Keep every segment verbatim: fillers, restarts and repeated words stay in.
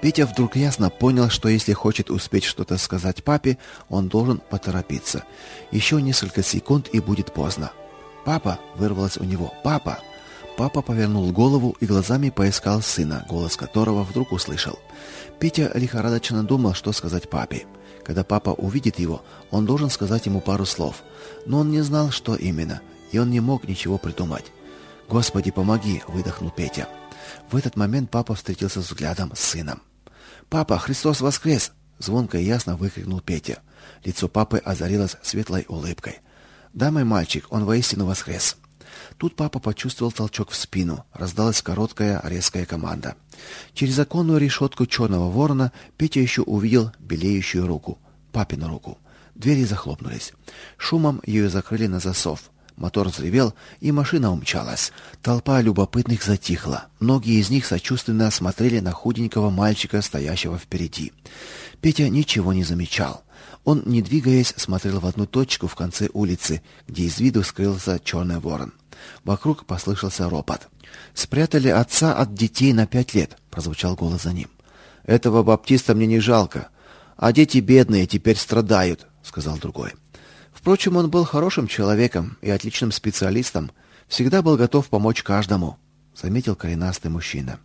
Петя вдруг ясно понял, что если хочет успеть что-то сказать папе, он должен поторопиться. Еще несколько секунд и будет поздно. «Папа!» — вырвалось у него. «Папа!» Папа повернул голову и глазами поискал сына, голос которого вдруг услышал. Петя лихорадочно думал, что сказать папе. Когда папа увидит его, он должен сказать ему пару слов. Но он не знал, что именно, и он не мог ничего придумать. «Господи, помоги!» — выдохнул Петя. В этот момент папа встретился взглядом с сыном. «Папа, Христос воскрес!» — звонко и ясно выкрикнул Петя. Лицо папы озарилось светлой улыбкой. «Да, мой мальчик, он воистину воскрес!» Тут папа почувствовал толчок в спину. Раздалась короткая, резкая команда. Через оконную решетку черного ворона Петя еще увидел белеющую руку. Папину руку. Двери захлопнулись. Шумом ее закрыли на засов. Мотор взревел, и машина умчалась. Толпа любопытных затихла. Многие из них сочувственно смотрели на худенького мальчика, стоящего впереди. Петя ничего не замечал. Он, не двигаясь, смотрел в одну точку в конце улицы, где из виду скрылся черный ворон. Вокруг послышался ропот. «Спрятали отца от детей на пять лет», — прозвучал голос за ним. «Этого баптиста мне не жалко, а дети бедные теперь страдают», — сказал другой. Впрочем, он был хорошим человеком и отличным специалистом, всегда был готов помочь каждому, — заметил коренастый мужчина.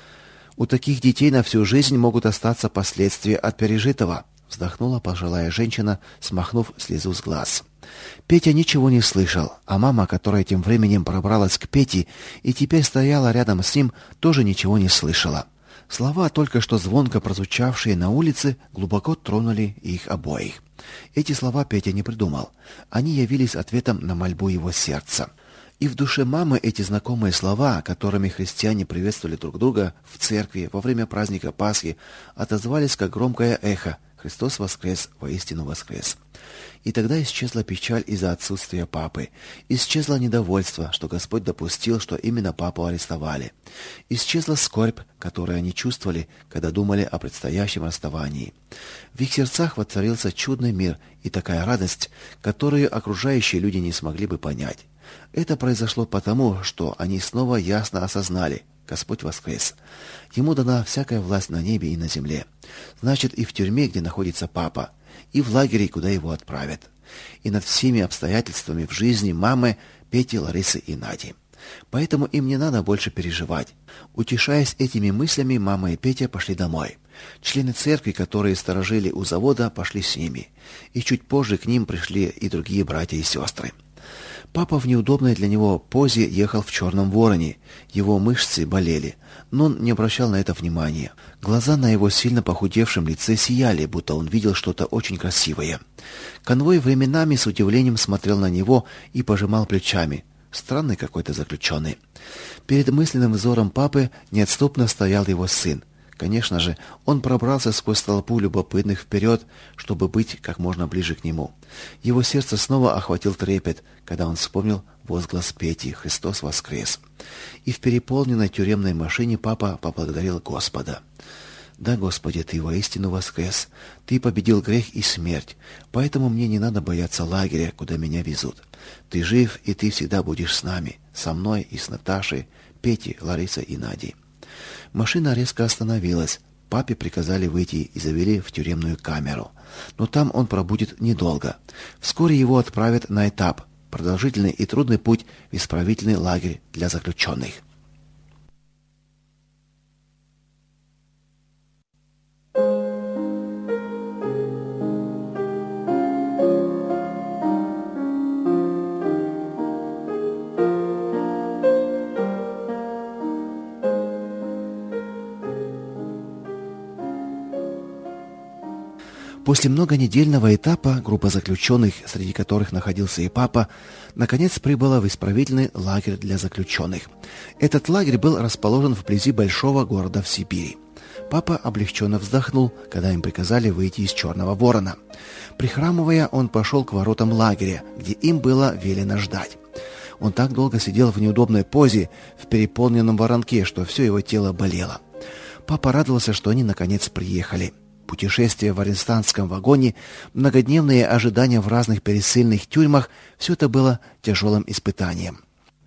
«У таких детей на всю жизнь могут остаться последствия от пережитого», — вздохнула пожилая женщина, смахнув слезу с глаз. Петя ничего не слышал, а мама, которая тем временем пробралась к Пете и теперь стояла рядом с ним, тоже ничего не слышала. Слова, только что звонко прозвучавшие на улице, глубоко тронули их обоих. Эти слова Петя не придумал. Они явились ответом на мольбу его сердца. И в душе мамы эти знакомые слова, которыми христиане приветствовали друг друга в церкви во время праздника Пасхи, отозвались как громкое эхо: «Христос воскрес, воистину воскрес». И тогда исчезла печаль из-за отсутствия папы. Исчезло недовольство, что Господь допустил, что именно папу арестовали. Исчезла скорбь, которую они чувствовали, когда думали о предстоящем расставании. В их сердцах воцарился чудный мир и такая радость, которую окружающие люди не смогли бы понять. Это произошло потому, что они снова ясно осознали: Господь воскрес. Ему дана всякая власть на небе и на земле. Значит, и в тюрьме, где находится папа, и в лагере, куда его отправят, и над всеми обстоятельствами в жизни мамы, Пети, Ларисы и Нади. Поэтому им не надо больше переживать. Утешаясь этими мыслями, мама и Петя пошли домой. Члены церкви, которые сторожили у завода, пошли с ними. И чуть позже к ним пришли и другие братья и сестры. Папа в неудобной для него позе ехал в черном вороне. Его мышцы болели, но он не обращал на это внимания. Глаза на его сильно похудевшем лице сияли, будто он видел что-то очень красивое. Конвой временами с удивлением смотрел на него и пожимал плечами. Странный какой-то заключенный. Перед мысленным взором папы неотступно стоял его сын. Конечно же, он пробрался сквозь толпу любопытных вперед, чтобы быть как можно ближе к нему. Его сердце снова охватил трепет, когда он вспомнил возглас Пети: «Христос воскрес». И в переполненной тюремной машине папа поблагодарил Господа. «Да, Господи, Ты воистину воскрес. Ты победил грех и смерть, поэтому мне не надо бояться лагеря, куда меня везут. Ты жив, и Ты всегда будешь с нами, со мной и с Наташей, Петей, Ларисой и Надей». Машина резко остановилась. Папе приказали выйти и завели в тюремную камеру. Но там он пробудет недолго. Вскоре его отправят на этап, продолжительный и трудный путь в исправительный лагерь для заключенных. После многонедельного этапа группа заключенных, среди которых находился и папа, наконец прибыла в исправительный лагерь для заключенных. Этот лагерь был расположен вблизи большого города в Сибири. Папа облегченно вздохнул, когда им приказали выйти из черного ворона. Прихрамывая, он пошел к воротам лагеря, где им было велено ждать. Он так долго сидел в неудобной позе, в переполненном воронке, что все его тело болело. Папа радовался, что они наконец приехали. Путешествие в арестантском вагоне, многодневные ожидания в разных пересыльных тюрьмах — все это было тяжелым испытанием.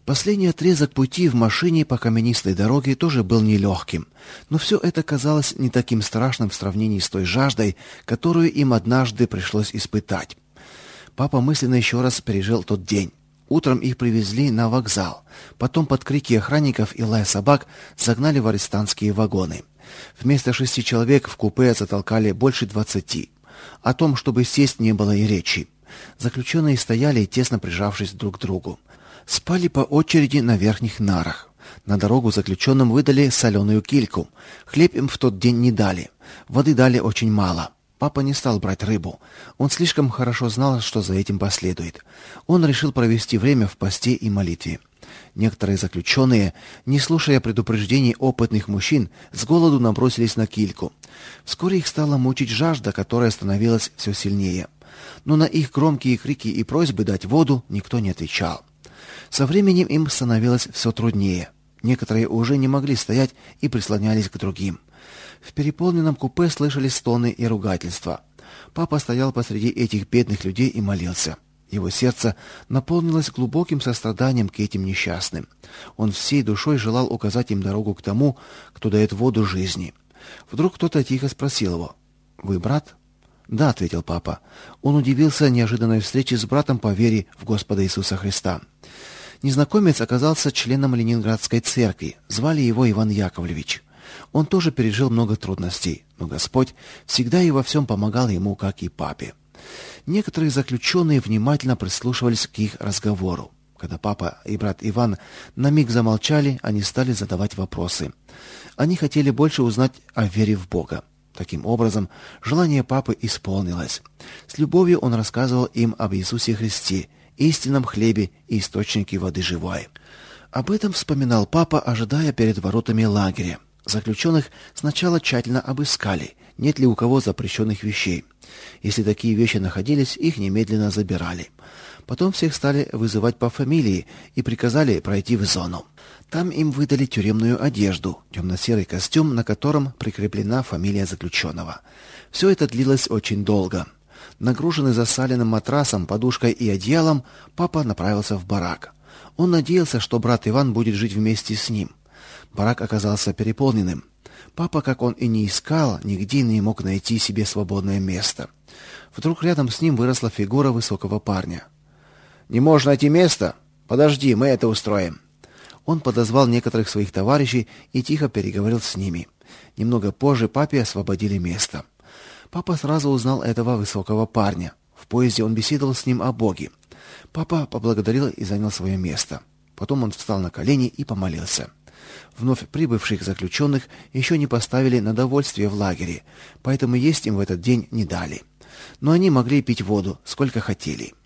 Последний отрезок пути в машине по каменистой дороге тоже был нелегким, но все это казалось не таким страшным в сравнении с той жаждой, которую им однажды пришлось испытать. Папа мысленно еще раз пережил тот день. Утром их привезли на вокзал, потом под крики охранников и лай собак загнали в арестантские вагоны. Вместо шести человек в купе затолкали больше двадцати. О том, чтобы сесть, не было и речи. Заключенные стояли, тесно прижавшись друг к другу. Спали по очереди на верхних нарах. На дорогу заключенным выдали соленую кильку. Хлеб им в тот день не дали. Воды дали очень мало. Папа не стал брать рыбу. Он слишком хорошо знал, что за этим последует. Он решил провести время в посте и молитве. Некоторые заключенные, не слушая предупреждений опытных мужчин, с голоду набросились на кильку. Вскоре их стала мучить жажда, которая становилась все сильнее. Но на их громкие крики и просьбы дать воду никто не отвечал. Со временем им становилось все труднее. Некоторые уже не могли стоять и прислонялись к другим. В переполненном купе слышались стоны и ругательства. Папа стоял посреди этих бедных людей и молился. Его сердце наполнилось глубоким состраданием к этим несчастным. Он всей душой желал указать им дорогу к тому, кто дает воду жизни. Вдруг кто-то тихо спросил его: «Вы брат?» «Да», — ответил папа. Он удивился неожиданной встрече с братом по вере в Господа Иисуса Христа. Незнакомец оказался членом Ленинградской церкви. Звали его Иван Яковлевич. Он тоже пережил много трудностей, но Господь всегда и во всем помогал ему, как и папе. Некоторые заключенные внимательно прислушивались к их разговору. Когда папа и брат Иван на миг замолчали, они стали задавать вопросы. Они хотели больше узнать о вере в Бога. Таким образом, желание папы исполнилось. С любовью он рассказывал им об Иисусе Христе, истинном хлебе и источнике воды живой. Об этом вспоминал папа, ожидая перед воротами лагеря. Заключенных сначала тщательно обыскали, нет ли у кого запрещенных вещей. Если такие вещи находились, их немедленно забирали. Потом всех стали вызывать по фамилии и приказали пройти в зону. Там им выдали тюремную одежду, темно-серый костюм, на котором прикреплена фамилия заключенного. Все это длилось очень долго. Нагруженный засаленным матрасом, подушкой и одеялом, папа направился в барак. Он надеялся, что брат Иван будет жить вместе с ним. Барак оказался переполненным. Папа, как он и не искал, нигде не мог найти себе свободное место. Вдруг рядом с ним выросла фигура высокого парня. «Не можешь найти место? Подожди, мы это устроим». Он подозвал некоторых своих товарищей и тихо переговорил с ними. Немного позже папе освободили место. Папа сразу узнал этого высокого парня. В поезде он беседовал с ним о Боге. Папа поблагодарил и занял свое место. Потом он встал на колени и помолился. Вновь прибывших заключенных еще не поставили на довольствие в лагере, поэтому есть им в этот день не дали. Но они могли пить воду, сколько хотели.